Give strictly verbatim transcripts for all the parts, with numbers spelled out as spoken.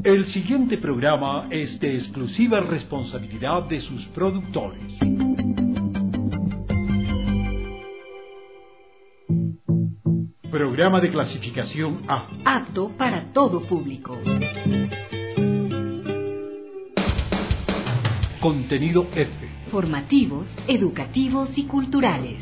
El siguiente programa es de exclusiva responsabilidad de sus productores. Programa de clasificación A. Apto para todo público. Contenido F. Formativos, educativos y culturales.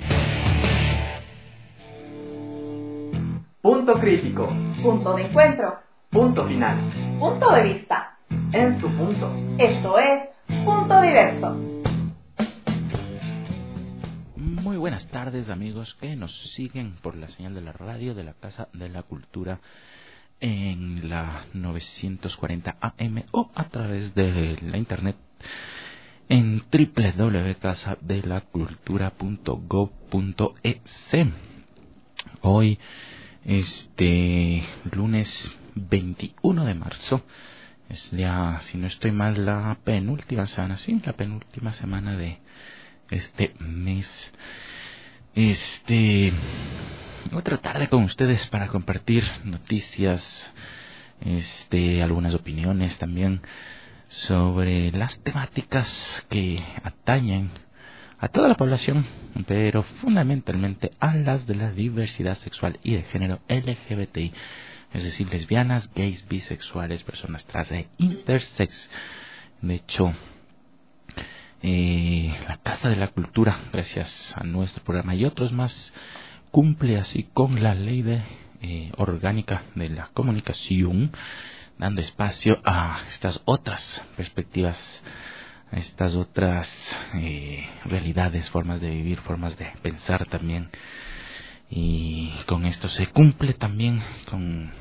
Punto crítico. Punto de encuentro. Punto final. Punto de vista. En su punto. Esto es Punto Diverso. Muy buenas tardes, amigos que nos siguen por la señal de la radio de la Casa de la Cultura en la novecientos cuarenta A M o a través de la internet en doble u doble u doble u punto casa de la cultura punto gob punto e c. Hoy, este lunes veintiuno de marzo, es ya, si no estoy mal, la penúltima semana, sí, la penúltima semana de este mes. Este, voy a tratar de con ustedes para compartir noticias, este, algunas opiniones también sobre las temáticas que atañen a toda la población, pero fundamentalmente a las de la diversidad sexual y de género L G B T I, es decir, lesbianas, gays, bisexuales, personas trans e intersex. De hecho, eh, la Casa de la Cultura, gracias a nuestro programa y otros más, cumple así con la ley de eh, orgánica de la comunicación, dando espacio a estas otras perspectivas, a estas otras eh, realidades, formas de vivir, formas de pensar también. Y con esto se cumple también con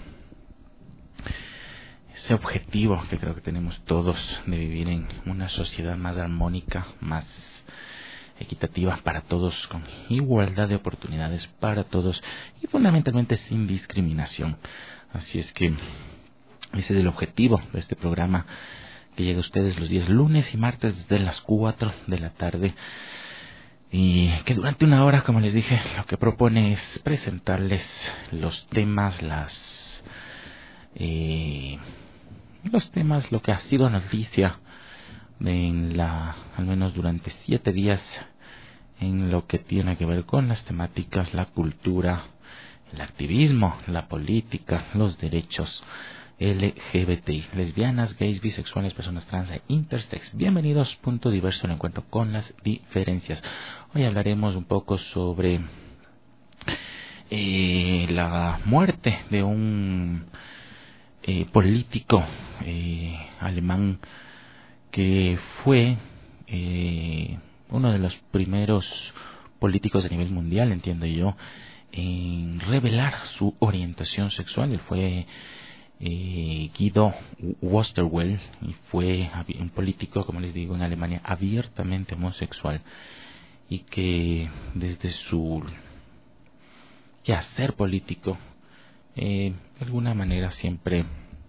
ese objetivo que creo que tenemos todos de vivir en una sociedad más armónica, más equitativa para todos, con igualdad de oportunidades para todos y fundamentalmente sin discriminación. Así es que ese es el objetivo de este programa, que llega a ustedes los días lunes y martes desde las cuatro de la tarde. Y que durante una hora, como les dije, lo que propone es presentarles los temas, las eh, los temas, lo que ha sido noticia en la, al menos durante siete días, en lo que tiene que ver con las temáticas, la cultura, el activismo, la política, los derechos L G B T I, lesbianas, gays, bisexuales, personas trans e intersex. Bienvenidos, Punto Diverso, el encuentro con las diferencias. Hoy hablaremos un poco sobre eh, la muerte de un eh, político eh, alemán que fue eh, uno de los primeros políticos a nivel mundial, entiendo yo, en revelar su orientación sexual. Él fue Eh, Guido Westerwelle y fue un político, como les digo, en Alemania abiertamente homosexual, y que desde su quehacer político eh, de alguna manera siempre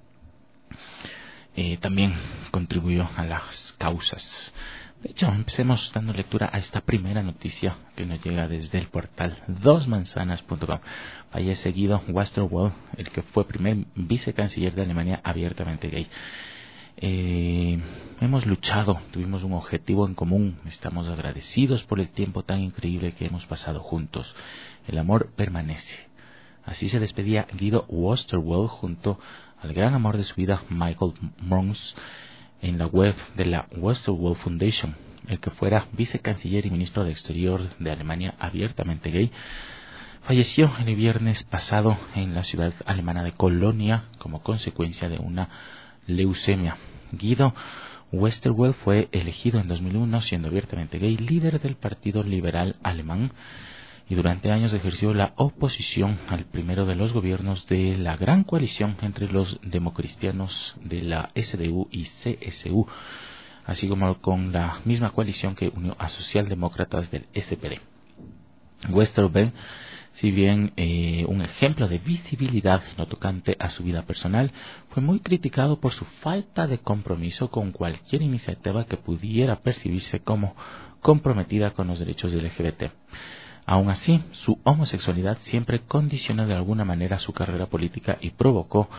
eh, también contribuyó a las causas. De hecho, empecemos dando lectura a esta primera noticia que nos llega desde el portal dos manzanas punto com. Fallece Guido Westerwelle, el que fue primer vicecanciller de Alemania abiertamente gay. Eh, hemos luchado, tuvimos un objetivo en común, estamos agradecidos por el tiempo tan increíble que hemos pasado juntos. El amor permanece. Así se despedía Guido Westerwelle junto al gran amor de su vida, Michael Mons, en la web de la Westerwelle Foundation. El que fuera vicecanciller y ministro de Exterior de Alemania abiertamente gay falleció el viernes pasado en la ciudad alemana de Colonia como consecuencia de una leucemia. Guido Westerwelle fue elegido en dos mil uno, siendo abiertamente gay, líder del Partido Liberal Alemán, y durante años ejerció la oposición al primero de los gobiernos de la gran coalición entre los democristianos de la S D U y C S U, así como con la misma coalición que unió a socialdemócratas del S P D. Westerwelle, si bien eh, un ejemplo de visibilidad no tocante a su vida personal, fue muy criticado por su falta de compromiso con cualquier iniciativa que pudiera percibirse como comprometida con los derechos del L G B T. Aun así, su homosexualidad siempre condicionó de alguna manera su carrera política y provocó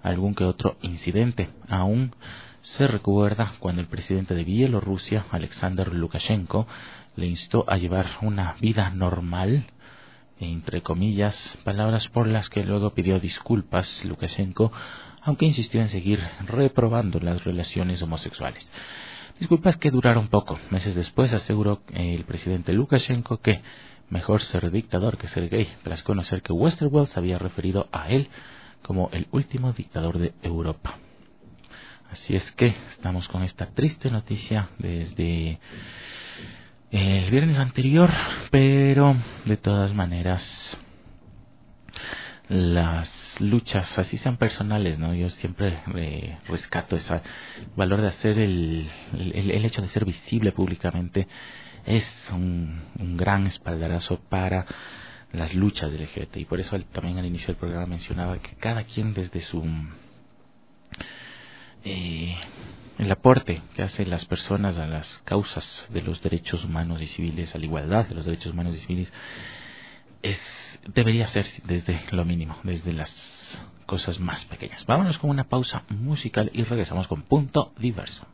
algún que otro incidente. Aún se recuerda cuando el presidente de Bielorrusia, Alexander Lukashenko, le instó a llevar una vida normal, entre comillas, palabras por las que luego pidió disculpas Lukashenko, aunque insistió en seguir reprobando las relaciones homosexuales. Disculpas que duraron poco. Meses después aseguró el presidente Lukashenko que mejor ser dictador que ser gay, tras conocer que Westworld se había referido a él como el último dictador de Europa. Así es que estamos con esta triste noticia desde el viernes anterior, pero de todas maneras las luchas, así sean personales, ¿no? Yo siempre eh, rescato ese valor de hacer el, el, el hecho de ser visible públicamente es un, un gran espaldarazo para las luchas L G B T, y por eso también al inicio del programa mencionaba que cada quien desde su eh, el aporte que hacen las personas a las causas de los derechos humanos y civiles, a la igualdad de los derechos humanos y civiles, es debería ser desde lo mínimo, desde las cosas más pequeñas. Vámonos con una pausa musical y regresamos con Punto Diverso.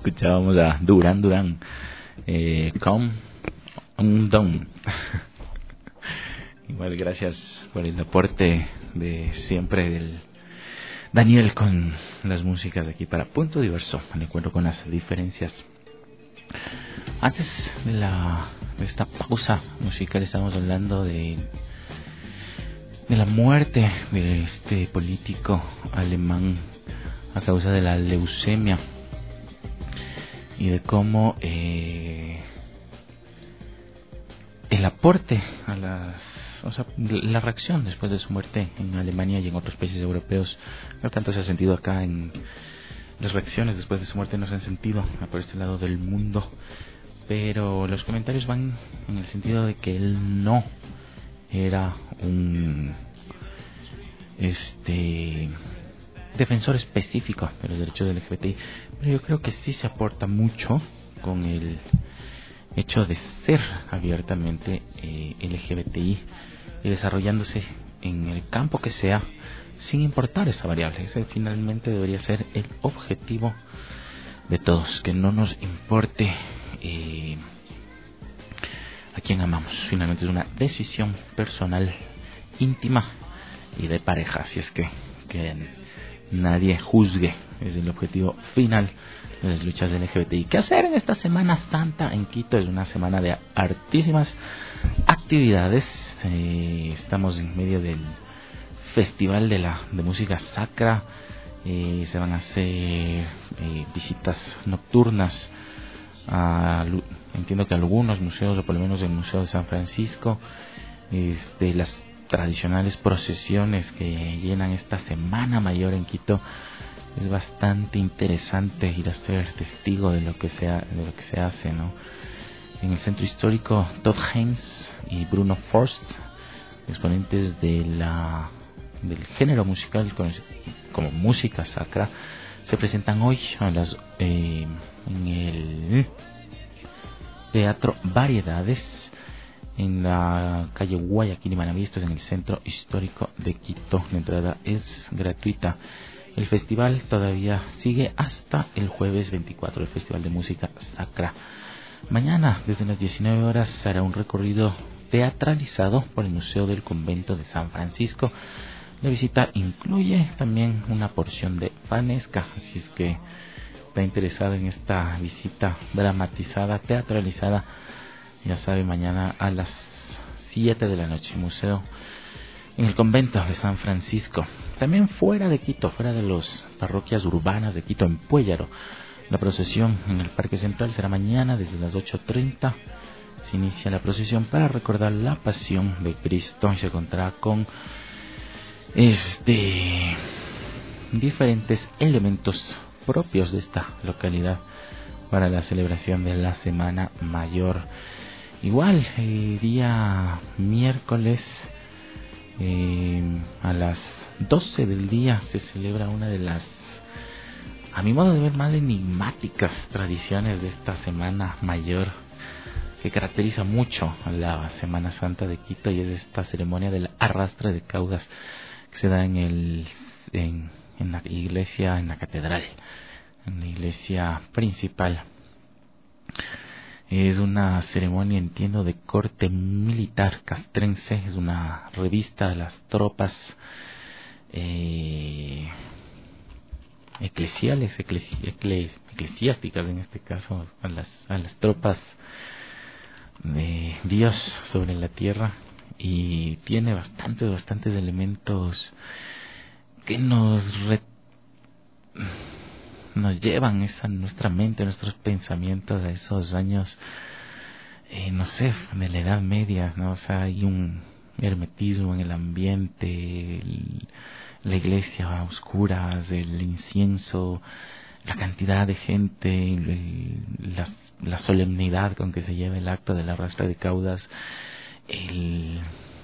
Escuchábamos a Duran Duran, eh, Come Undone. Igual, gracias por el aporte de siempre del Daniel con las músicas de aquí para Punto Diverso, el encuentro con las diferencias. Antes de, la, de esta pausa musical estábamos hablando de, de la muerte de este político alemán a causa de la leucemia y de cómo eh, el aporte a las, o sea, la reacción después de su muerte en Alemania y en otros países europeos no tanto se ha sentido acá. En las reacciones después de su muerte no se han sentido por este lado del mundo, pero los comentarios van en el sentido de que él no era un este defensor específico de los derechos del L G B T I, pero yo creo que sí se aporta mucho con el hecho de ser abiertamente eh, L G B T I y desarrollándose en el campo que sea, sin importar esa variable. Ese finalmente debería ser el objetivo de todos, que no nos importe eh, a quién amamos. Finalmente es una decisión personal, íntima y de pareja, así es que que nadie juzgue. Es el objetivo final de las luchas del L G B T I. ¿Qué hacer en esta Semana Santa en Quito? Es una semana de hartísimas actividades. Eh, estamos en medio del Festival de la de Música Sacra. Eh, se van a hacer eh, visitas nocturnas a, entiendo que a algunos museos, o por lo menos el Museo de San Francisco, de las tradicionales procesiones que llenan esta Semana Mayor en Quito. Es bastante interesante ir a ser testigo de lo que se, ha, de lo que se hace, ¿no? En el centro histórico, Todd Haynes y Bruno Forst, exponentes de la del género musical como música sacra, se presentan hoy a las eh, en el Teatro Variedades en la calle Guayaquil y Manaví, esto es en el centro histórico de Quito. La entrada es gratuita. El festival todavía sigue hasta el jueves veinticuatro, el Festival de Música Sacra. Mañana, desde las diecinueve horas, se hará un recorrido teatralizado por el Museo del Convento de San Francisco. La visita incluye también una porción de fanesca, así es que está interesado en esta visita dramatizada, teatralizada, ya sabe, mañana a las siete de la noche, museo en el convento de San Francisco. También fuera de Quito, fuera de las parroquias urbanas de Quito, en Puéllaro, la procesión en el Parque Central será mañana desde las ocho treinta. Se inicia la procesión para recordar la pasión de Cristo y se contará con este diferentes elementos propios de esta localidad para la celebración de la Semana Mayor. Igual, el día miércoles eh, a las doce del día se celebra una de las, a mi modo de ver, más enigmáticas tradiciones de esta Semana Mayor, que caracteriza mucho a la Semana Santa de Quito, y es esta ceremonia del arrastre de caudas que se da en el en, en la iglesia, en la catedral, en la iglesia principal. Es una ceremonia, entiendo, de corte militar castrense. Es una revista de las tropas eh, eclesiales, eclesi- ecles- eclesiásticas en este caso, a las, a las tropas de Dios sobre la tierra, y tiene bastantes, bastantes elementos que nos re- nos llevan esa nuestra mente, nuestros pensamientos a esos años, eh, no sé, de la Edad Media, ¿no? O sea, hay un hermetismo en el ambiente, el, la iglesia a oscuras, el incienso, la cantidad de gente, el, la, la solemnidad con que se lleva el acto del arrastre de caudas, el,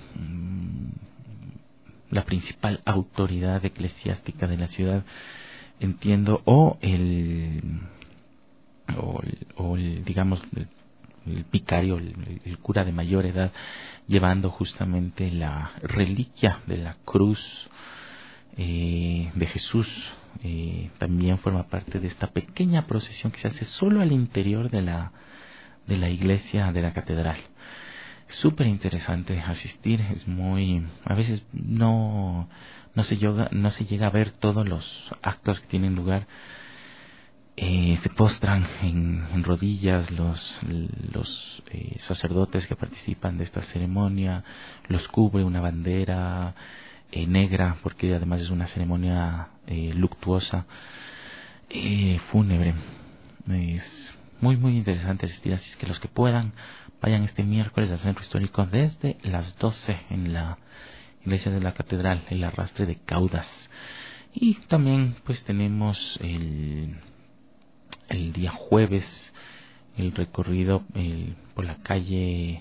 la principal autoridad eclesiástica de la ciudad, entiendo, o el, o el, o el digamos, el, el vicario, el, el cura de mayor edad, llevando justamente la reliquia de la cruz eh, de Jesús eh, también forma parte de esta pequeña procesión que se hace solo al interior de la, de la iglesia de la catedral. Súper interesante asistir, es muy, a veces no, no se llega, no se llega a ver todos los actos que tienen lugar. Eh, se postran en, en rodillas los, los eh, sacerdotes que participan de esta ceremonia, los cubre una bandera eh, negra, porque además es una ceremonia eh, luctuosa, eh, fúnebre. Es muy muy interesante asistir, así es que los que puedan, vayan este miércoles al Centro Histórico desde las doce en la iglesia de la catedral, el arrastre de Caudas. Y también pues tenemos el, el día jueves el recorrido el, por la calle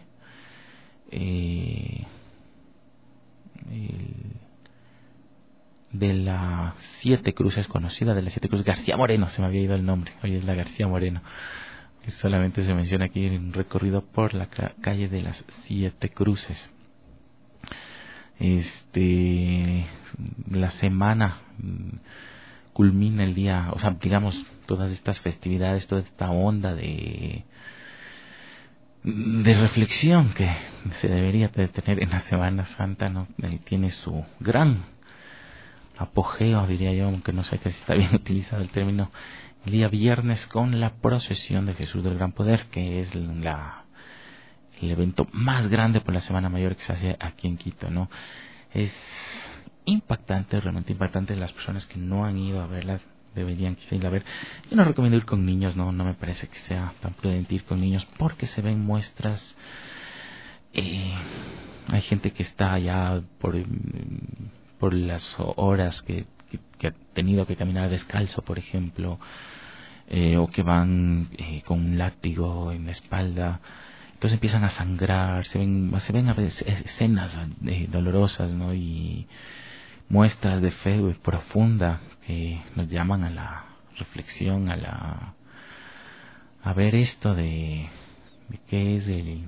eh, el, de las Siete Cruces, conocida de las Siete Cruces, García Moreno, se me había ido el nombre, hoy es la García Moreno, que solamente se menciona aquí un recorrido por la ca- calle de las Siete Cruces. Este, la semana culmina el día, o sea, digamos, todas estas festividades, toda esta onda de de reflexión que se debería de tener en la Semana Santa, ¿no? Eh, tiene su gran apogeo, diría yo, aunque no sé si está bien utilizado el término, el día viernes con la procesión de Jesús del Gran Poder, que es la el evento más grande por la Semana Mayor que se hace aquí en Quito, ¿no? Es impactante, realmente impactante. Las personas que no han ido a verla deberían quizá ir a ver. Yo no recomiendo ir con niños, no, no me parece que sea tan prudente ir con niños, porque se ven muestras. Eh, hay gente que está allá por por las horas que, que, que ha tenido que caminar descalzo, por ejemplo, eh, o que van eh, con un látigo en la espalda. Entonces empiezan a sangrar, se ven, se ven a veces escenas eh, dolorosas, ¿no? Y muestras de fe profunda que nos llaman a la reflexión, a la a ver esto de, de qué es el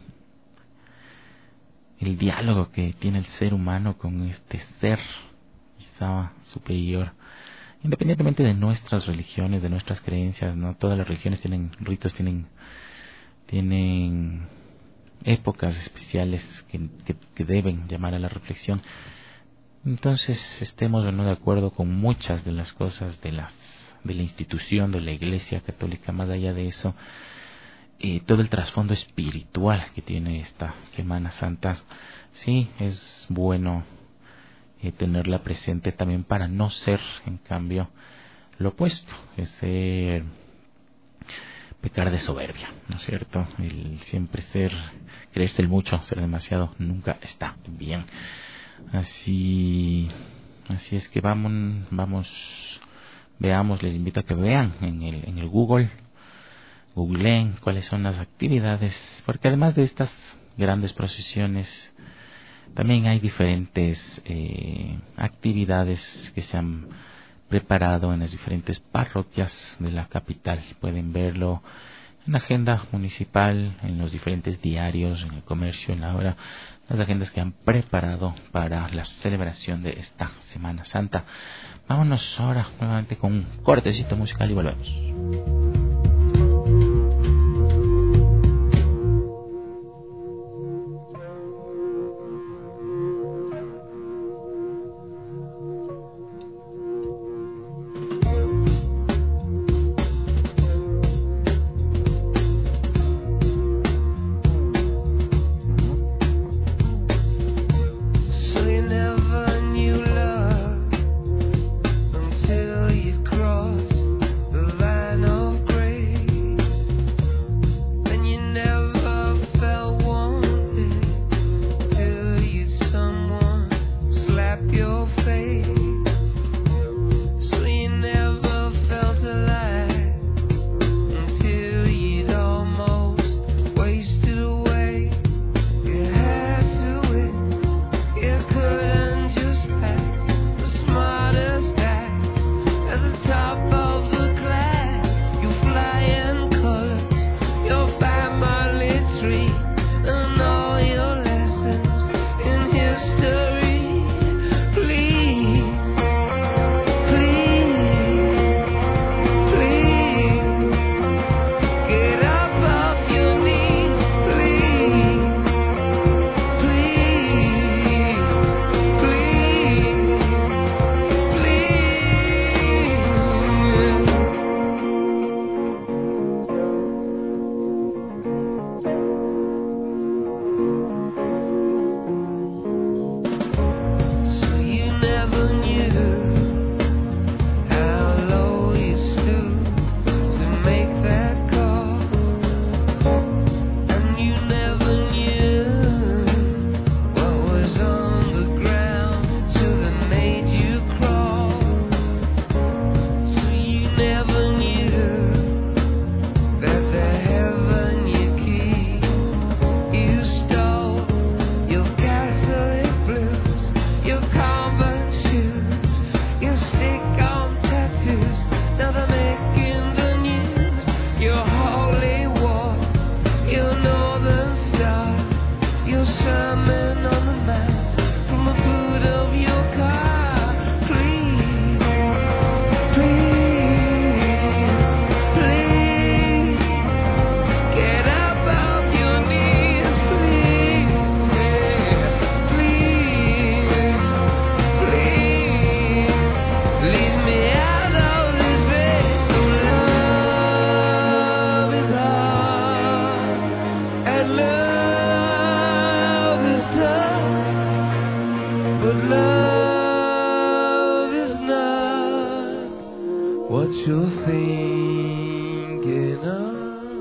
el diálogo que tiene el ser humano con este ser quizá superior, independientemente de nuestras religiones, de nuestras creencias, ¿no? Todas las religiones tienen ritos, tienen tienen épocas especiales que, que, que deben llamar a la reflexión. Entonces, estemos o no de acuerdo con muchas de las cosas de las de la institución de la Iglesia Católica, más allá de eso, eh, todo el trasfondo espiritual que tiene esta Semana Santa, sí es bueno eh, tenerla presente también, para no ser, en cambio, lo opuesto, es ser pecar de soberbia, ¿no es cierto? El siempre ser, creerse el mucho, ser demasiado, nunca está bien. Así, así es que vamos, vamos, veamos, les invito a que vean en el, en el Google, googleen cuáles son las actividades, porque además de estas grandes procesiones, también hay diferentes eh, actividades que se han preparado en las diferentes parroquias de la capital. Pueden verlo en la agenda municipal, en los diferentes diarios, en el comercio, en la hora, las agendas que han preparado para la celebración de esta Semana Santa. Vámonos ahora nuevamente con un cortecito musical y volvemos. Please you're thinking of.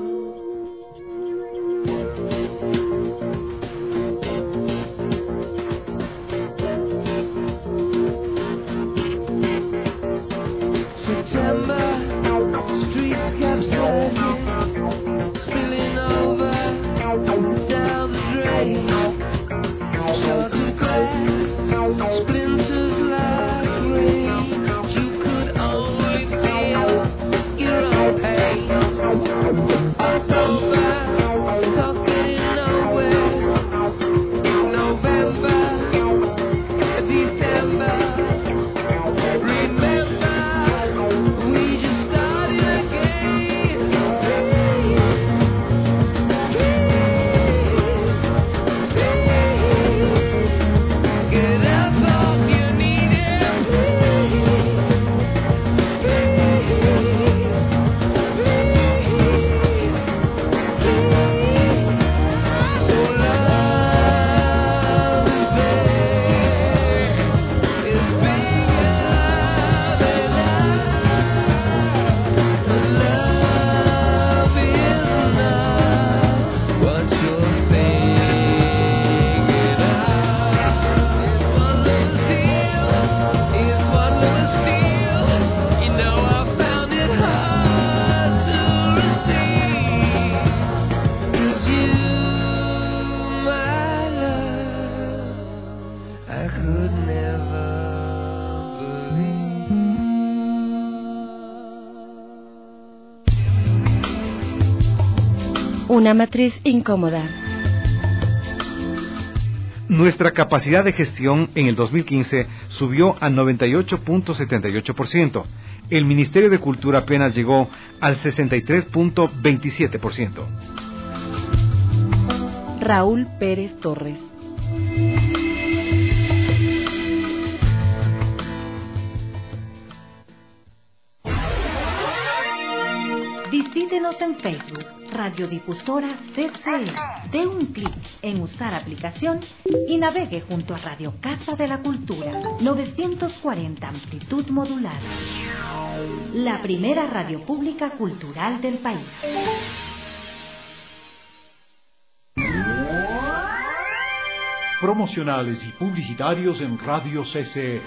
Una matriz incómoda. Nuestra capacidad de gestión en el dos mil quince subió a noventa y ocho punto setenta y ocho por ciento. El Ministerio de Cultura apenas llegó al sesenta y tres punto veintisiete por ciento. Raúl Pérez Torres. Visítenos en Facebook, Radiodifusora C C E. Dé un clic en usar aplicación y navegue junto a Radio Casa de la Cultura, novecientos cuarenta amplitud modular. La primera radio pública cultural del país. Promocionales y publicitarios en Radio C C E.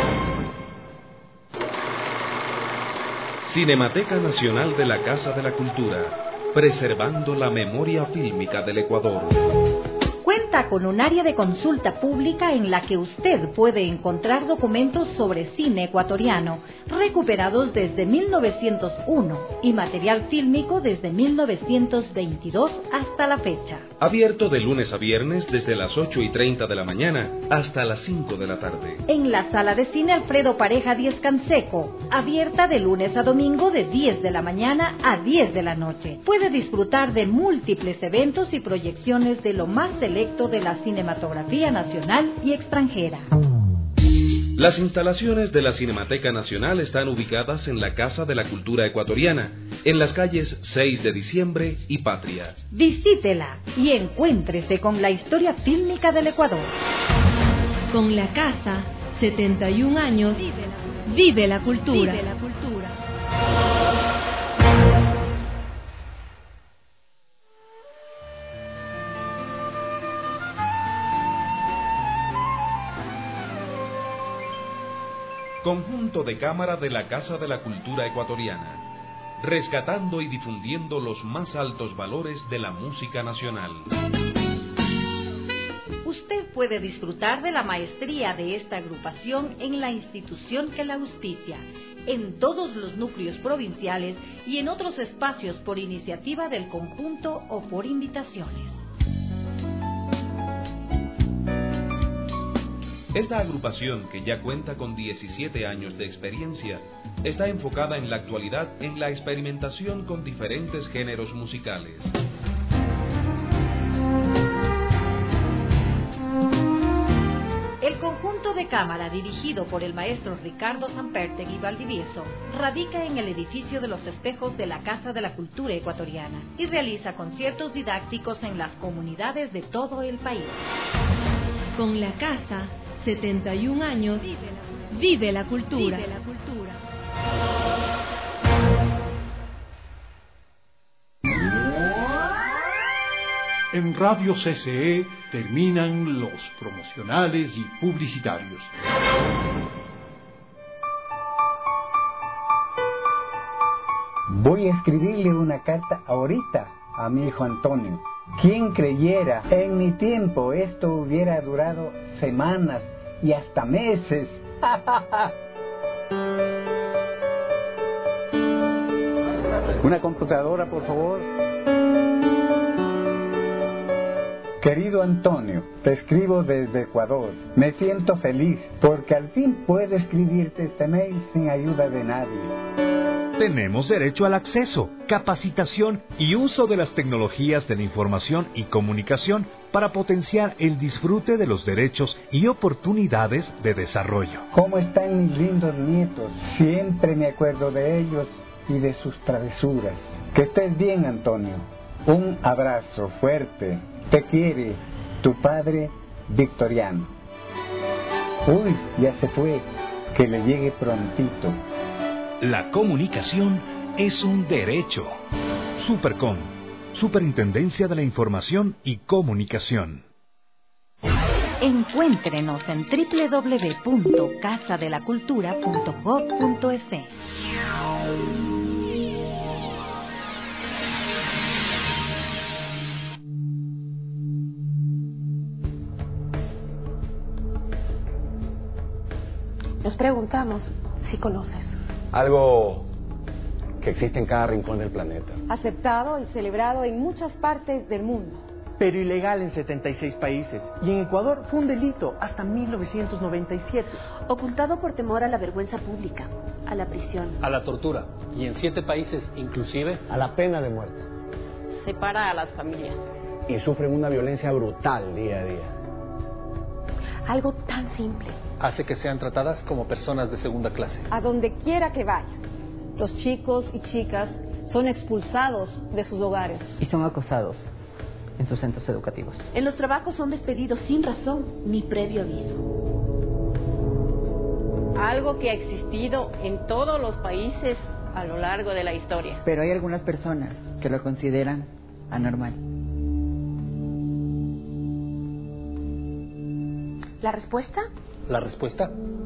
Cinemateca Nacional de la Casa de la Cultura, preservando la memoria fílmica del Ecuador. Cuenta con un área de consulta pública en la que usted puede encontrar documentos sobre cine ecuatoriano, recuperados desde mil novecientos uno y material fílmico desde mil novecientos veintidós hasta la fecha. Abierto de lunes a viernes desde las ocho y treinta de la mañana hasta las cinco de la tarde. En la sala de cine Alfredo Pareja Díez Canseco, abierta de lunes a domingo de diez de la mañana a diez de la noche. Puede disfrutar de múltiples eventos y proyecciones de lo más selecto de la cinematografía nacional y extranjera. Las instalaciones de la Cinemateca Nacional están ubicadas en la Casa de la Cultura Ecuatoriana, en las calles seis de diciembre y Patria. Visítela y encuéntrese con la historia fílmica del Ecuador. Con la casa, setenta y un años, vive la cultura. Vive la cultura. Conjunto de cámara de la Casa de la Cultura Ecuatoriana, rescatando y difundiendo los más altos valores de la música nacional. Usted puede disfrutar de la maestría de esta agrupación en la institución que la auspicia, en todos los núcleos provinciales y en otros espacios por iniciativa del conjunto o por invitaciones. Esta agrupación, que ya cuenta con diecisiete años de experiencia, está enfocada en la actualidad en la experimentación con diferentes géneros musicales. El conjunto de cámara, dirigido por el maestro Ricardo Sampertegui Valdivieso, radica en el edificio de los espejos de la Casa de la Cultura Ecuatoriana y realiza conciertos didácticos en las comunidades de todo el país. Con la casa, setenta y un años, vive la cultura. Vive la cultura. En Radio C C E terminan los promocionales y publicitarios. Voy a escribirle una carta ahorita a mi hijo Antonio. ¿Quién creyera? En mi tiempo esto hubiera durado semanas y hasta meses. Una computadora, por favor. Querido Antonio, te escribo desde Ecuador. Me siento feliz porque al fin puedo escribirte este mail sin ayuda de nadie. Tenemos derecho al acceso, capacitación y uso de las tecnologías de la información y comunicación para potenciar el disfrute de los derechos y oportunidades de desarrollo. ¿Cómo están mis lindos nietos? Siempre me acuerdo de ellos y de sus travesuras. Que estés bien, Antonio. Un abrazo fuerte. Te quiere tu padre Victoriano. Uy, ya se fue. Que le llegue prontito. La comunicación es un derecho. Supercom, Superintendencia de la Información y Comunicación. Encuéntrenos en doble u doble u doble u punto casa de la cultura punto gob punto es. Nos preguntamos si conoces. Algo que existe en cada rincón del planeta. Aceptado y celebrado en muchas partes del mundo. Pero ilegal en setenta y seis países. Y en Ecuador fue un delito hasta mil novecientos noventa y siete. Ocultado por temor a la vergüenza pública, a la prisión. A la tortura. Y en siete países, inclusive, a la pena de muerte. Separa a las familias. Y sufren una violencia brutal día a día. Algo tan simple. Hace que sean tratadas como personas de segunda clase. A donde quiera que vayan, los chicos y chicas son expulsados de sus hogares. Y son acosados en sus centros educativos. En los trabajos son despedidos sin razón ni previo aviso. Algo que ha existido en todos los países a lo largo de la historia. Pero hay algunas personas que lo consideran anormal. ¿La respuesta? ¿La respuesta?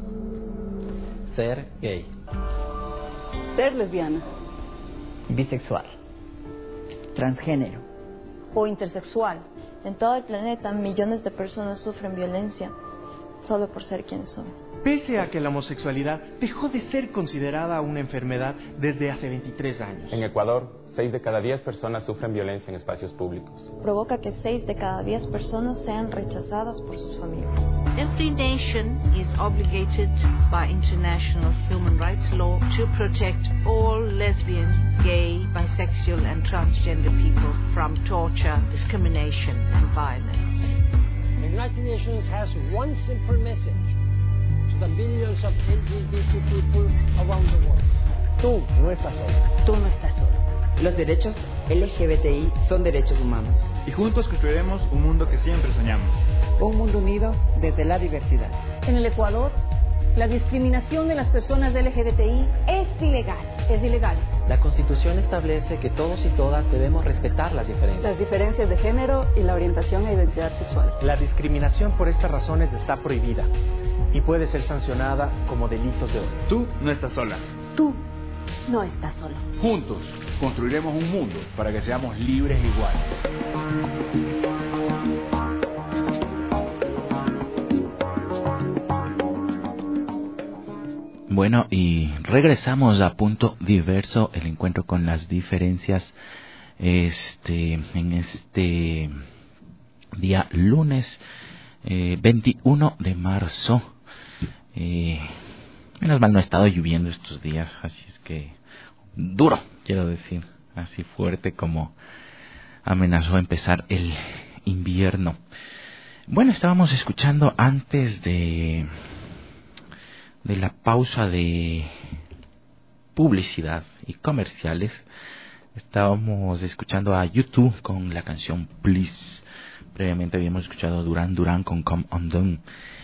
Ser gay. Ser lesbiana. Bisexual. Transgénero. O intersexual. En todo el planeta, millones de personas sufren violencia solo por ser quienes son. Pese a que la homosexualidad dejó de ser considerada una enfermedad desde hace veintitrés años. En Ecuador, seis de cada diez personas sufren violencia en espacios públicos. Provoca que seis de cada diez personas sean rechazadas por sus familias. Every nation is obligated by international human rights law to protect all lesbian, gay, bisexual and transgender people from torture, discrimination and violence. The United Nations has one simple message to the billions of L G B T people around the world. Tú no estás solo. Tú no estás solo. Los derechos L G B T I son derechos humanos. Y juntos construiremos un mundo que siempre soñamos. Un mundo unido desde la diversidad. En el Ecuador, la discriminación de las personas L G B T I es ilegal. Es ilegal. La Constitución establece que todos y todas debemos respetar las diferencias. Las diferencias de género y la orientación e identidad sexual. La discriminación por estas razones está prohibida y puede ser sancionada como delitos de odio. Tú no estás sola. Tú no estás solo. Juntos construiremos un mundo para que seamos libres e iguales. Bueno, y regresamos a Punto Diverso, el encuentro con las diferencias, este, en este día lunes eh, veintiuno de marzo. Eh, menos mal no ha estado lloviendo estos días, así es que duro, quiero decir, así fuerte como amenazó empezar el invierno. Bueno, estábamos escuchando antes de de la pausa de publicidad y comerciales, estábamos escuchando a YouTube con la canción Please. Previamente habíamos escuchado a Duran Duran con Come Undone.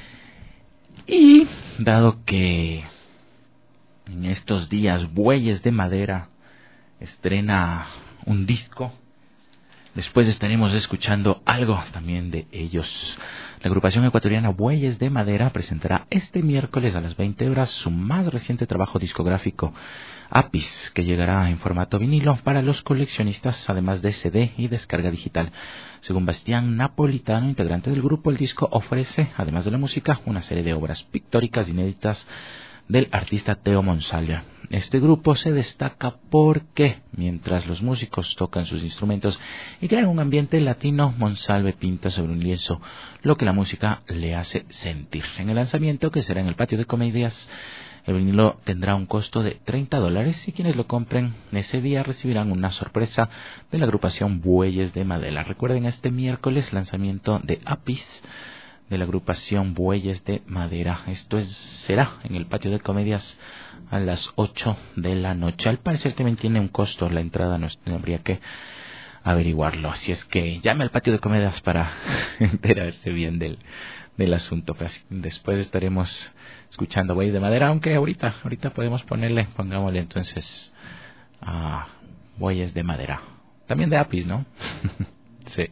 Y dado que en estos días Bueyes de Madera estrena un disco, Después estaremos escuchando algo también de ellos. La agrupación ecuatoriana Bueyes de Madera presentará este miércoles a las veinte horas su más reciente trabajo discográfico, Apis, que llegará en formato vinilo para los coleccionistas, además de C D y descarga digital. Según Bastián Napolitano, integrante del grupo, el disco ofrece, además de la música, una serie de obras pictóricas inéditas del artista Teo Monsalve. Este grupo se destaca porque, mientras los músicos tocan sus instrumentos y crean un ambiente latino, Monsalve pinta sobre un lienzo lo que la música le hace sentir. En el lanzamiento, que será en el Patio de Comedias, el vinilo tendrá un costo de treinta dólares y quienes lo compren ese día recibirán una sorpresa de la agrupación Bueyes de Madera. Recuerden, este miércoles lanzamiento de Apis de la agrupación Bueyes de Madera. Esto es, será en el Patio de Comedias a las ocho de la noche. Al parecer también tiene un costo la entrada, no habría que averiguarlo. Así es que llame al Patio de Comedias para enterarse bien del, del asunto. Pues después estaremos escuchando Bueyes de Madera, aunque ahorita, ahorita podemos ponerle, pongámosle entonces a Bueyes de Madera. También de Apis, ¿no? Sí.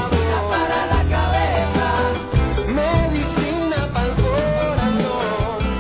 Medicina pa'l corazón.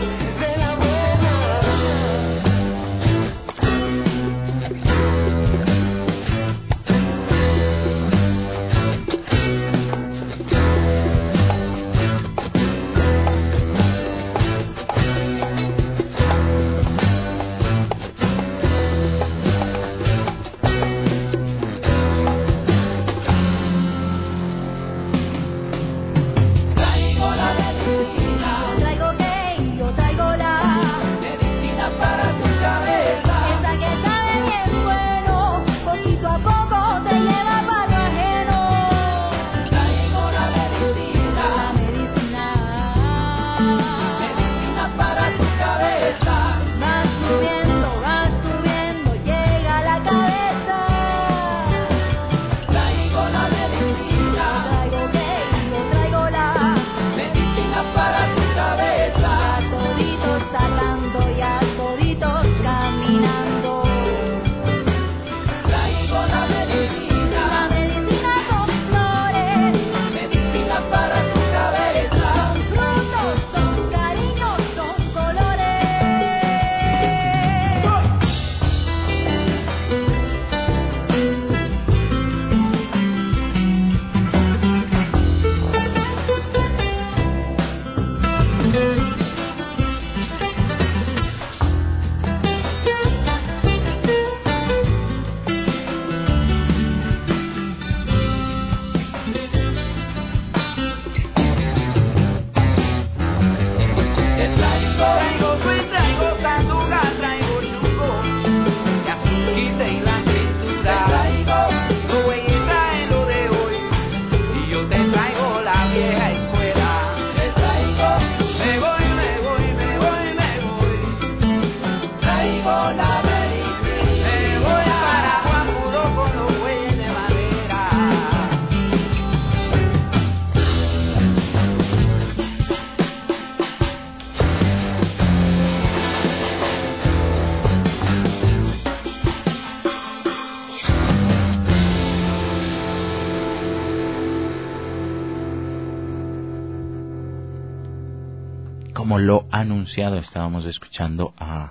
como lo anunciado, estábamos escuchando a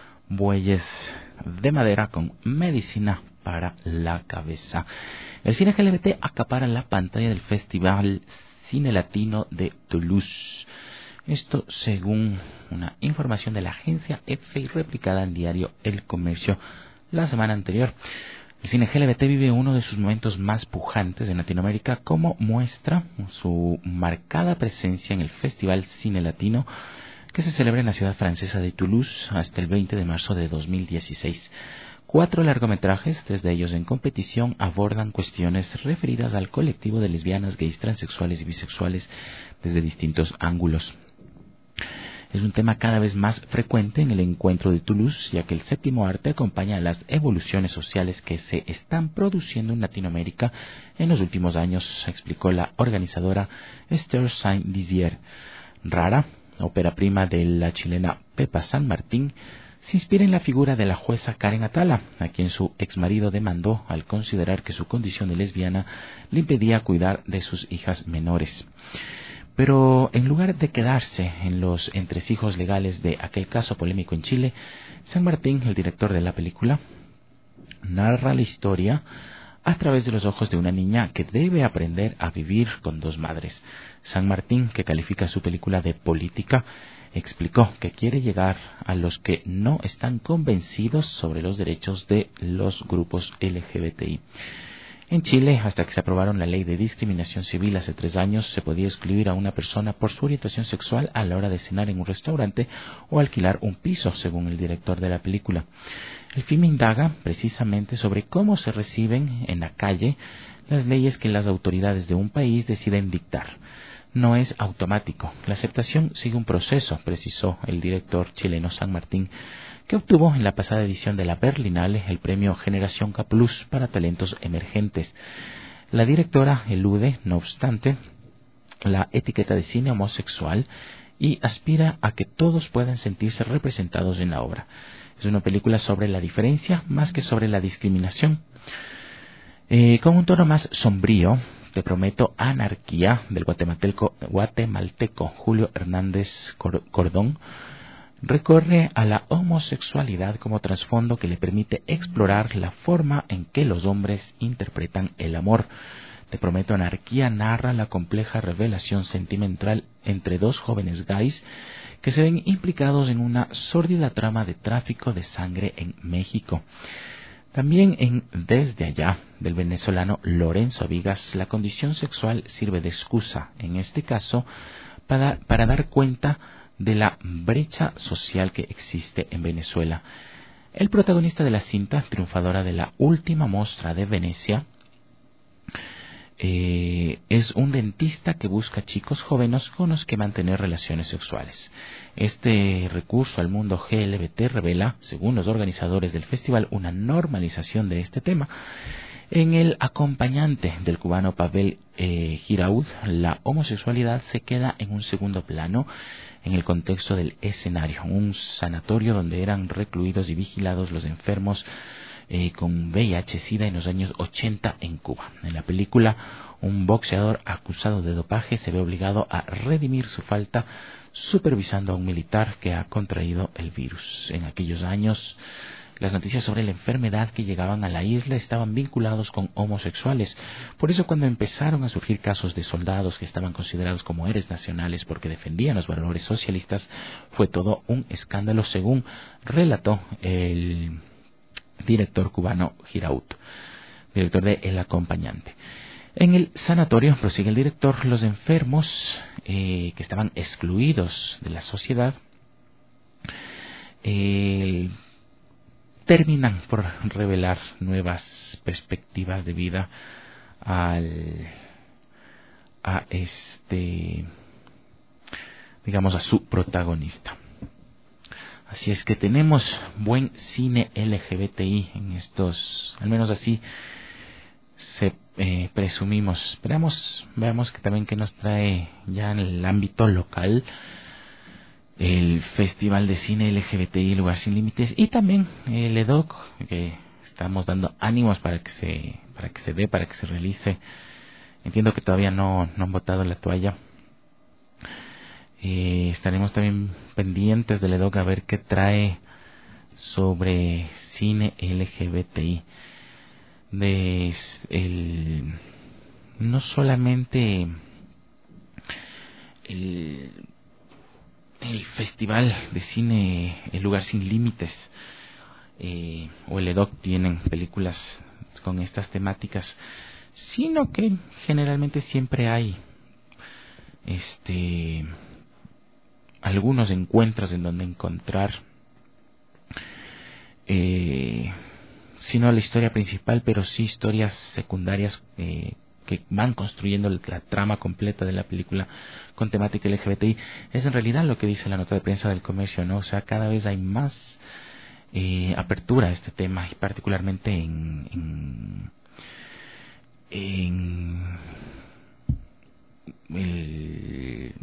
Bueyes de Madera con Medicina para la Cabeza. El cine L G B T acapara la pantalla del Festival Cine Latino de Toulouse. Esto según una información de la agencia EFE y replicada en diario El Comercio la semana anterior. El cine L G B T vive uno de sus momentos más pujantes en Latinoamérica, como muestra su marcada presencia en el Festival Cine Latino, que se celebra en la ciudad francesa de Toulouse hasta el veinte de marzo de dos mil dieciséis. Cuatro largometrajes, tres de ellos en competición, abordan cuestiones referidas al colectivo de lesbianas, gays, transexuales y bisexuales desde distintos ángulos. Es un tema cada vez más frecuente en el encuentro de Toulouse, ya que el séptimo arte acompaña a las evoluciones sociales que se están produciendo en Latinoamérica en los últimos años, explicó la organizadora Esther Saint-Dizier. Rara, ópera prima de la chilena Pepa San Martín, se inspira en la figura de la jueza Karen Atala, a quien su exmarido demandó al considerar que su condición de lesbiana le impedía cuidar de sus hijas menores. Pero en lugar de quedarse en los entresijos legales de aquel caso polémico en Chile, San Martín, el director de la película, narra la historia a través de los ojos de una niña que debe aprender a vivir con dos madres. San Martín, que califica su película de política, explicó que quiere llegar a los que no están convencidos sobre los derechos de los grupos L G B T I. En Chile, hasta que se aprobaron la ley de discriminación civil hace tres años, se podía excluir a una persona por su orientación sexual a la hora de cenar en un restaurante o alquilar un piso, según el director de la película. El film indaga precisamente sobre cómo se reciben en la calle las leyes que las autoridades de un país deciden dictar. No es automático. La aceptación sigue un proceso, precisó el director chileno San Martín, que obtuvo en la pasada edición de la Berlinale el premio Generación K Plus para talentos emergentes. La directora elude, no obstante, la etiqueta de cine homosexual y aspira a que todos puedan sentirse representados en la obra. Es una película sobre la diferencia más que sobre la discriminación. Eh, con un tono más sombrío, te prometo Anarquía, del guatemalteco, guatemalteco Julio Hernández Cordón, recorre a la homosexualidad como trasfondo que le permite explorar la forma en que los hombres interpretan el amor. Te prometo Anarquía narra la compleja revelación sentimental entre dos jóvenes gays que se ven implicados en una sórdida trama de tráfico de sangre en México. También en Desde Allá, del venezolano Lorenzo Vigas, la condición sexual sirve de excusa, en este caso, para, para dar cuenta de la brecha social que existe en Venezuela. El protagonista de la cinta, triunfadora de la última mostra de Venecia, eh, es un dentista que busca chicos jóvenes con los que mantener relaciones sexuales. Este recurso al mundo G L B T revela, según los organizadores del festival, una normalización de este tema. En El acompañante del cubano Pavel eh, Giraud, la homosexualidad se queda en un segundo plano en el contexto del escenario, un sanatorio donde eran recluidos y vigilados los enfermos eh, con V I H SIDA en los años ochenta en Cuba. En la película, un boxeador acusado de dopaje se ve obligado a redimir su falta supervisando a un militar que ha contraído el virus. En aquellos años, las noticias sobre la enfermedad que llegaban a la isla estaban vinculados con homosexuales. Por eso, cuando empezaron a surgir casos de soldados que estaban considerados como héroes nacionales porque defendían los valores socialistas, fue todo un escándalo, según relató el director cubano Giraud, director de El acompañante. En el sanatorio, prosigue el director, los enfermos eh, que estaban excluidos de la sociedad eh, terminan por revelar nuevas perspectivas de vida al a este digamos a su protagonista. Así es que tenemos buen cine L G B T I en estos, al menos así se eh, presumimos. Esperamos, veamos que también que nos trae ya en el ámbito local el Festival de Cine L G B T I Lugar Sin Límites y también el E D O C, que estamos dando ánimos para que se para que se dé, para que se realice. Entiendo que todavía no, no han botado la toalla. Eh, estaremos también pendientes del E D O C a ver qué trae sobre cine L G B T I. De el, no solamente el, el Festival de Cine El Lugar Sin Límites eh, o el E D O C tienen películas con estas temáticas, sino que generalmente siempre hay este algunos encuentros en donde encontrar eh, si no la historia principal, pero sí historias secundarias eh, que van construyendo la trama completa de la película con temática L G B T I. Es en realidad lo que dice la nota de prensa del Comercio, ¿no? O sea, cada vez hay más eh, apertura a este tema, y particularmente en, en, en el,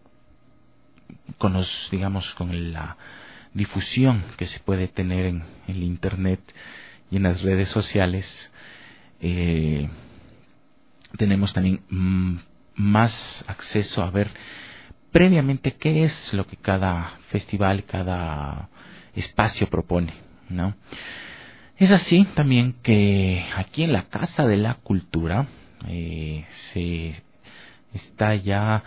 con los, digamos, con la difusión que se puede tener en el internet y en las redes sociales. eh, tenemos también mm, más acceso a ver previamente qué es lo que cada festival, cada espacio propone, ¿no? Es así también que aquí en la Casa de la Cultura eh, se está ya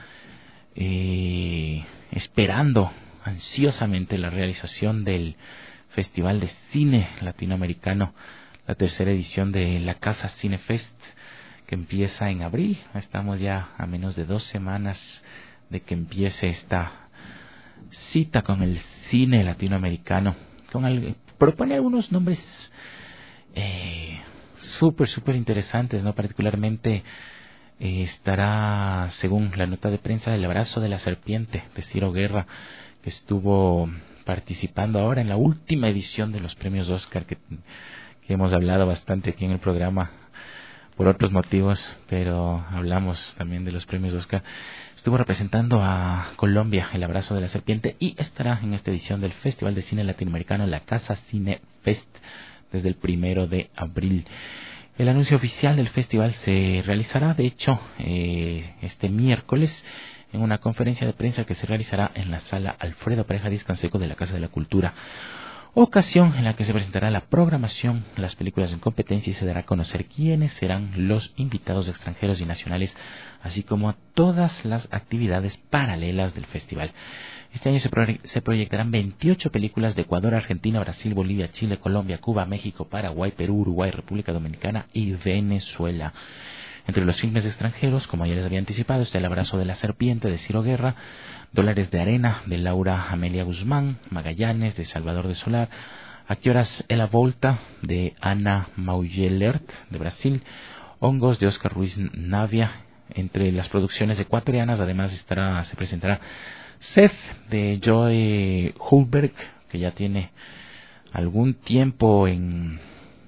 eh, esperando ansiosamente la realización del Festival de Cine Latinoamericano, la tercera edición de la Casa Cinefest, que empieza en abril. Estamos ya a menos de dos semanas de que empiece esta cita con el cine latinoamericano. Con el, propone algunos nombres eh, súper, súper interesantes, ¿no? Particularmente eh, estará, según la nota de prensa, El Abrazo de la Serpiente, de Ciro Guerra, que estuvo participando ahora en la última edición de los premios Oscar, que, que hemos hablado bastante aquí en el programa por otros motivos, pero hablamos también de los premios Oscar. Estuvo representando a Colombia, El Abrazo de la Serpiente, y estará en esta edición del Festival de Cine Latinoamericano, la Casa Cine Fest, desde el primero de abril. El anuncio oficial del festival se realizará, de hecho, eh, este miércoles, en una conferencia de prensa que se realizará en la sala Alfredo Pareja Díaz Canseco de la Casa de la Cultura. Ocasión en la que se presentará la programación, las películas en competencia, y se dará a conocer quiénes serán los invitados extranjeros y nacionales, así como todas las actividades paralelas del festival. Este año se, pro se proyectarán veintiocho películas de Ecuador, Argentina, Brasil, Bolivia, Chile, Colombia, Cuba, México, Paraguay, Perú, Uruguay, República Dominicana y Venezuela. Entre los filmes extranjeros, como ya les había anticipado, está El Abrazo de la Serpiente, de Ciro Guerra, Dólares de Arena, de Laura Amelia Guzmán, Magallanes, de Salvador de Solar, A qué horas é la volta, de Ana Mauyelert, de Brasil, Hongos, de Oscar Ruiz Navia. Entre las producciones ecuatorianas, además estará, se presentará Seth, de Joy Hulberg, que ya tiene algún tiempo en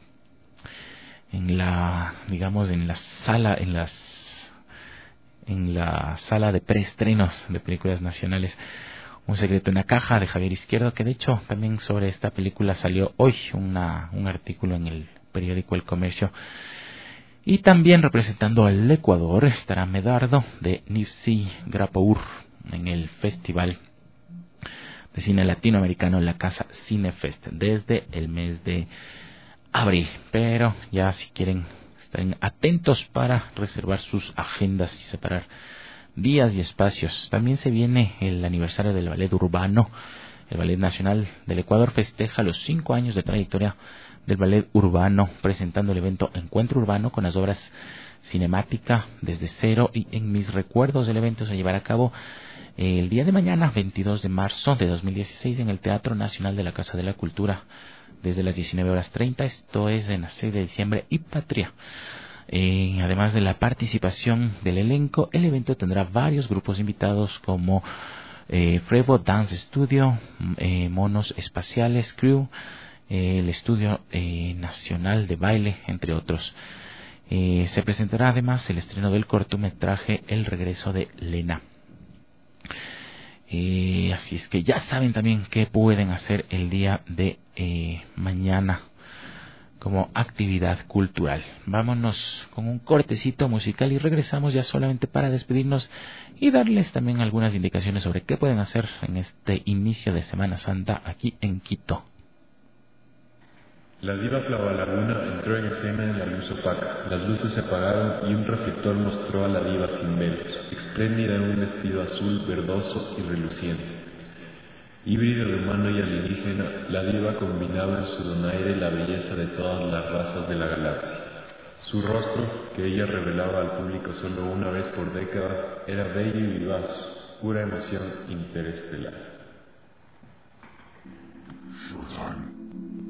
en la, digamos, en la sala, en las, en la sala de preestrenos de películas nacionales. Un secreto en la caja, de Javier Izquierdo, que de hecho también sobre esta película salió hoy una, un artículo en el periódico El Comercio. Y también representando al Ecuador estará Medardo, de Nifsi Grapour, en el Festival de Cine Latinoamericano, la Casa Cinefest, desde el mes de abril. Pero ya, si quieren, estén atentos para reservar sus agendas y separar días y espacios. También se viene el aniversario del Ballet Urbano. El Ballet Nacional del Ecuador festeja los cinco años de trayectoria del Ballet Urbano, presentando el evento Encuentro Urbano con las obras Cinemática desde cero, y en mis recuerdos el evento se llevará a cabo el día de mañana, veintidós de marzo de dos mil dieciséis, en el Teatro Nacional de la Casa de la Cultura, desde las diecinueve horas treinta, esto es en la seis de diciembre y Patria. Eh, además de la participación del elenco, el evento tendrá varios grupos invitados como eh, Frevo Dance Studio, eh, Monos Espaciales Crew, eh, el Estudio eh, Nacional de Baile, entre otros. Eh, se presentará además el estreno del cortometraje El Regreso de Lena. Eh, así es que ya saben también qué pueden hacer el día de eh, mañana, como actividad cultural. Vámonos con un cortecito musical y regresamos ya solamente para despedirnos y darles también algunas indicaciones sobre qué pueden hacer en este inicio de Semana Santa aquí en Quito. La diva Flava Laguna entró en escena en la luz opaca. Las luces se apagaron y un reflector mostró a la diva sin velos, espléndida en un vestido azul verdoso y reluciente. Híbrida de humano y alienígena, la diva combinaba en su donaire la belleza de todas las razas de la galaxia. Su rostro, que ella revelaba al público solo una vez por década, era bello y vivaz, pura emoción interestelar. Showtime.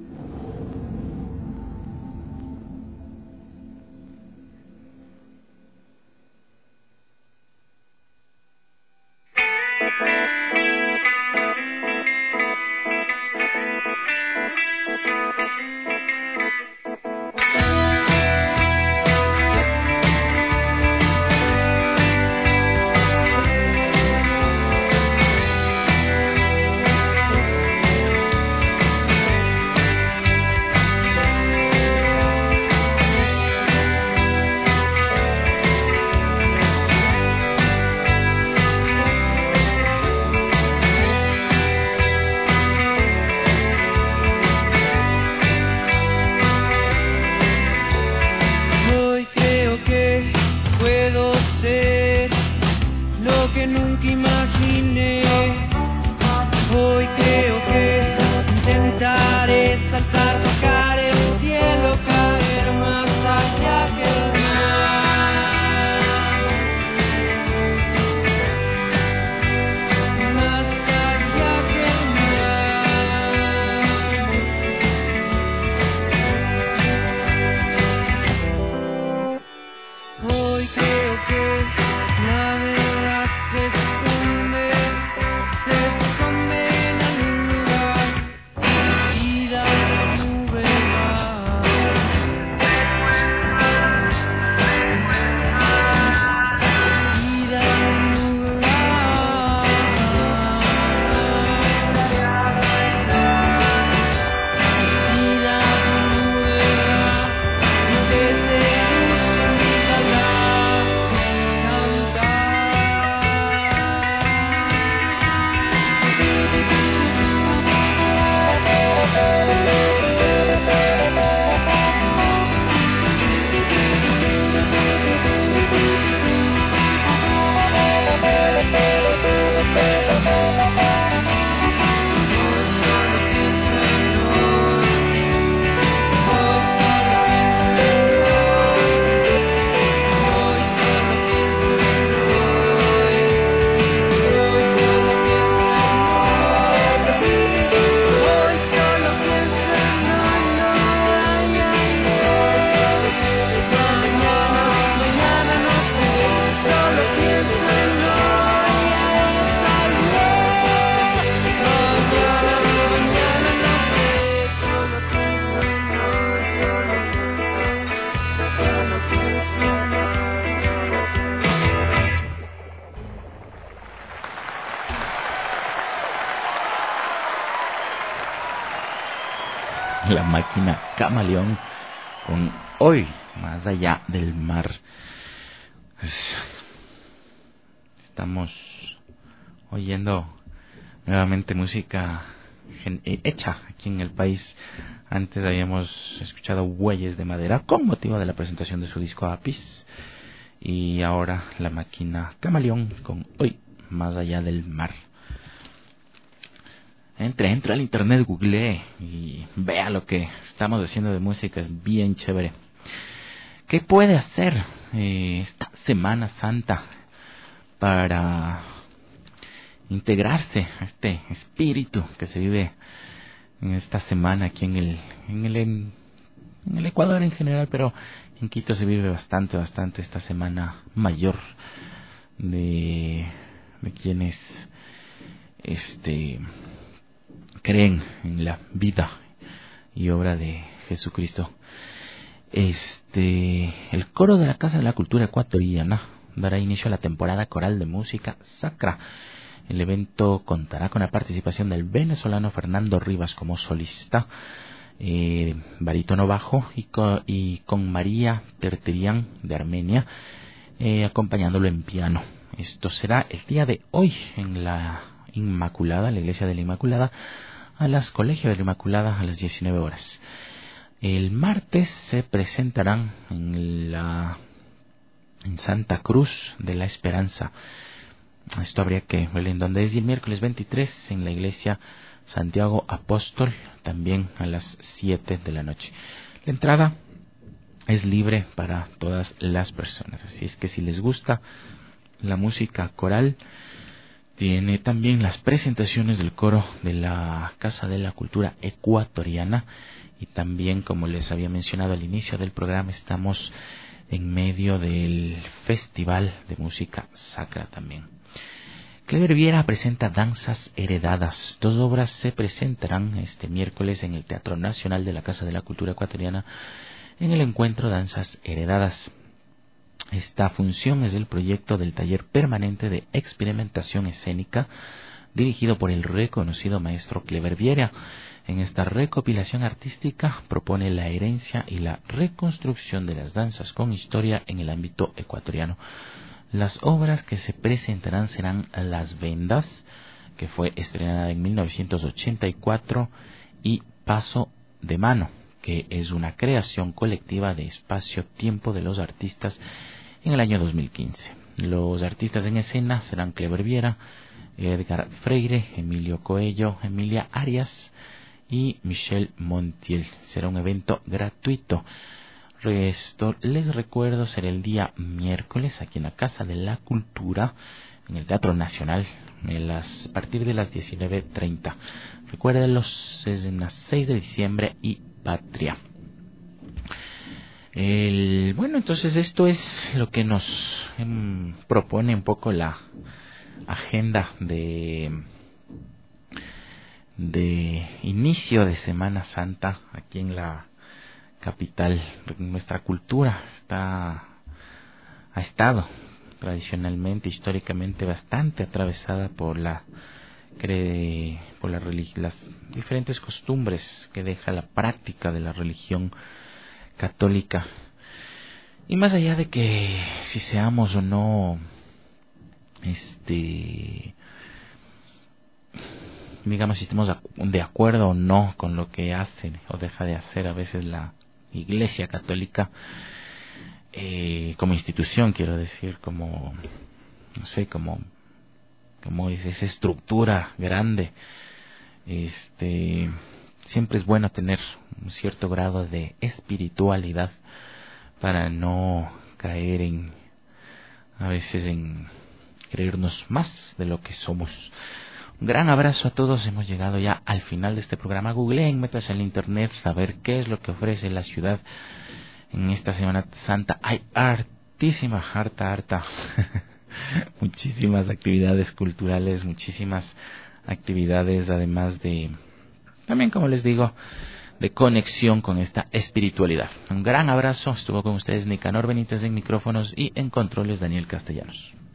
La máquina Camaleón con Hoy, más allá del mar. Estamos oyendo nuevamente música hecha aquí en el país. Antes habíamos escuchado Bueyes de Madera con motivo de la presentación de su disco Apis, y ahora la máquina Camaleón con Hoy, más allá del mar. Entre, entre al internet, googlee y vea lo que estamos haciendo de música, es bien chévere. ¿Qué puede hacer eh, esta Semana Santa para integrarse a este espíritu que se vive en esta semana aquí en el, en el, en, en el Ecuador en general, pero en Quito se vive bastante, bastante esta semana mayor de, de quienes este creen en la vida y obra de Jesucristo. Este, el coro de la Casa de la Cultura Ecuatoriana dará inicio a la temporada coral de música sacra. El evento contará con la participación del venezolano Fernando Rivas como solista eh, barítono bajo, y con, y con María Terterian de Armenia, eh, acompañándolo en piano. Esto será el día de hoy en la Inmaculada, la iglesia de la Inmaculada, a las Colegio de la Inmaculada a las diecinueve horas. El martes se presentarán en la en Santa Cruz de la Esperanza. Esto habría que verlo en donde es. Y el miércoles veintitrés en la iglesia Santiago Apóstol, también a las siete de la noche. La entrada es libre para todas las personas, así es que si les gusta la música coral, tiene también las presentaciones del coro de la Casa de la Cultura Ecuatoriana, y también, como les había mencionado al inicio del programa, estamos en medio del Festival de Música Sacra también. Clever Viera presenta Danzas Heredadas. Dos obras se presentarán este miércoles en el Teatro Nacional de la Casa de la Cultura Ecuatoriana en el encuentro Danzas Heredadas. Esta función es el proyecto del taller permanente de experimentación escénica dirigido por el reconocido maestro Clever Viera. En esta recopilación artística propone la herencia y la reconstrucción de las danzas con historia en el ámbito ecuatoriano. Las obras que se presentarán serán Las Vendas, que fue estrenada en mil novecientos ochenta y cuatro, y Paso de Mano, que es una creación colectiva de espacio-tiempo de los artistas en el año dos mil quince. Los artistas en escena serán Clever Viera, Edgar Freire, Emilio Coello, Emilia Arias y Michelle Montiel. Será un evento gratuito. Esto, les recuerdo, será el día miércoles aquí en la Casa de la Cultura, en el Teatro Nacional, en las, a partir de las diecinueve treinta. Recuerden, los es en las seis de diciembre y Patria. El, bueno, entonces esto es lo que nos em, propone un poco la agenda de de inicio de Semana Santa aquí en la capital. Nuestra cultura está ha estado tradicionalmente, históricamente, bastante atravesada por la por la las diferentes costumbres que deja la práctica de la religión católica. Y más allá de que si seamos o no este digamos si estemos de acuerdo o no con lo que hace o deja de hacer a veces la Iglesia Católica, eh, como institución, quiero decir, como no sé, como como es esa estructura grande, este siempre es bueno tener un cierto grado de espiritualidad para no caer en a veces en creernos más de lo que somos. Un gran abrazo a todos. Hemos llegado ya al final de este programa. Googleen, métanse en internet, saber qué es lo que ofrece la ciudad en esta Semana Santa. Hay hartísima, harta, harta, muchísimas actividades culturales, muchísimas actividades, además de, también como les digo, de conexión con esta espiritualidad. Un gran abrazo. Estuvo con ustedes Nicanor Benítez en micrófonos y en controles Daniel Castellanos.